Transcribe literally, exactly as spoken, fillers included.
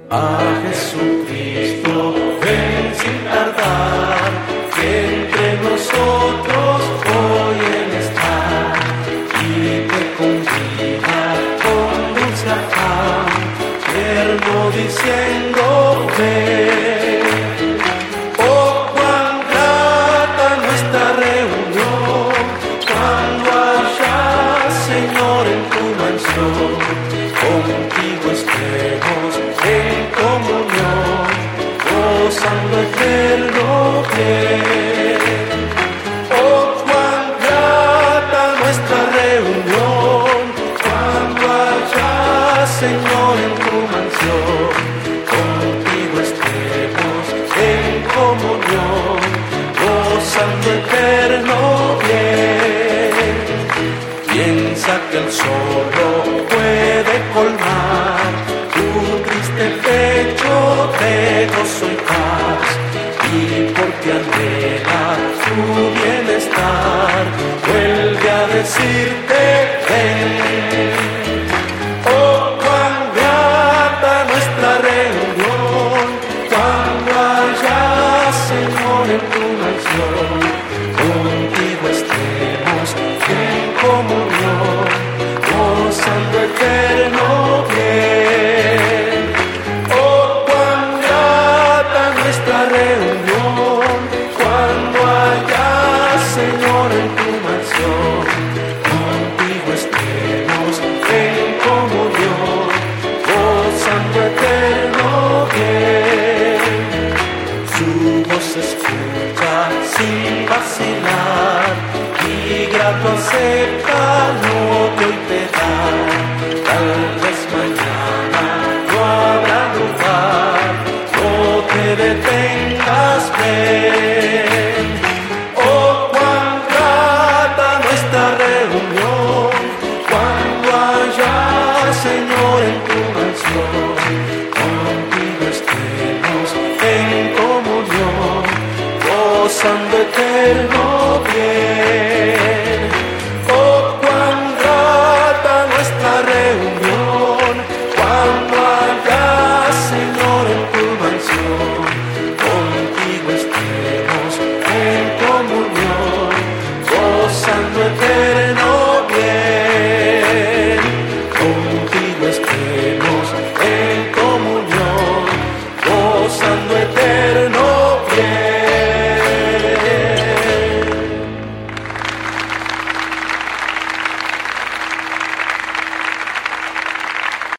A Jesucristo ven sin tardar, que entre nosotros hoy Él está y te convida con dulce afán, tierno diciendo ven. Oh, cuán grata nuestra reunión, cuando haya, Señor, en tu mansión, contigo estemos en comunión, gozando eterno bien. Oh, cuán grata nuestra reunión, cuando haya, Señor, en tu mansión, contigo estemos en comunión, gozando eterno bien. Piensa que el solo puede colmar tu triste pecho de gozo y paz, y porque anhela tu bienestar, vuelve a decirte ven. Oh, cuán grata nuestra reunión, cuando haya, Señor, en tu mansión, contigo estemos en comunión, gozando eterno bien. Oh, cuán grata nuestra reunión, cuando haya, Señor, en tu mansión, contigo estemos en comunión, gozando eterno bien. Su voz se escucha sin vacilar, y grato acepta lo que hoy te da. Tal vez mañana no habrá lugar, no te detengas, ven. Oh, cuán grata nuestra reunión, cuando haya, Señor, en tu mansión, contigo estemos en comunión, gozando eterno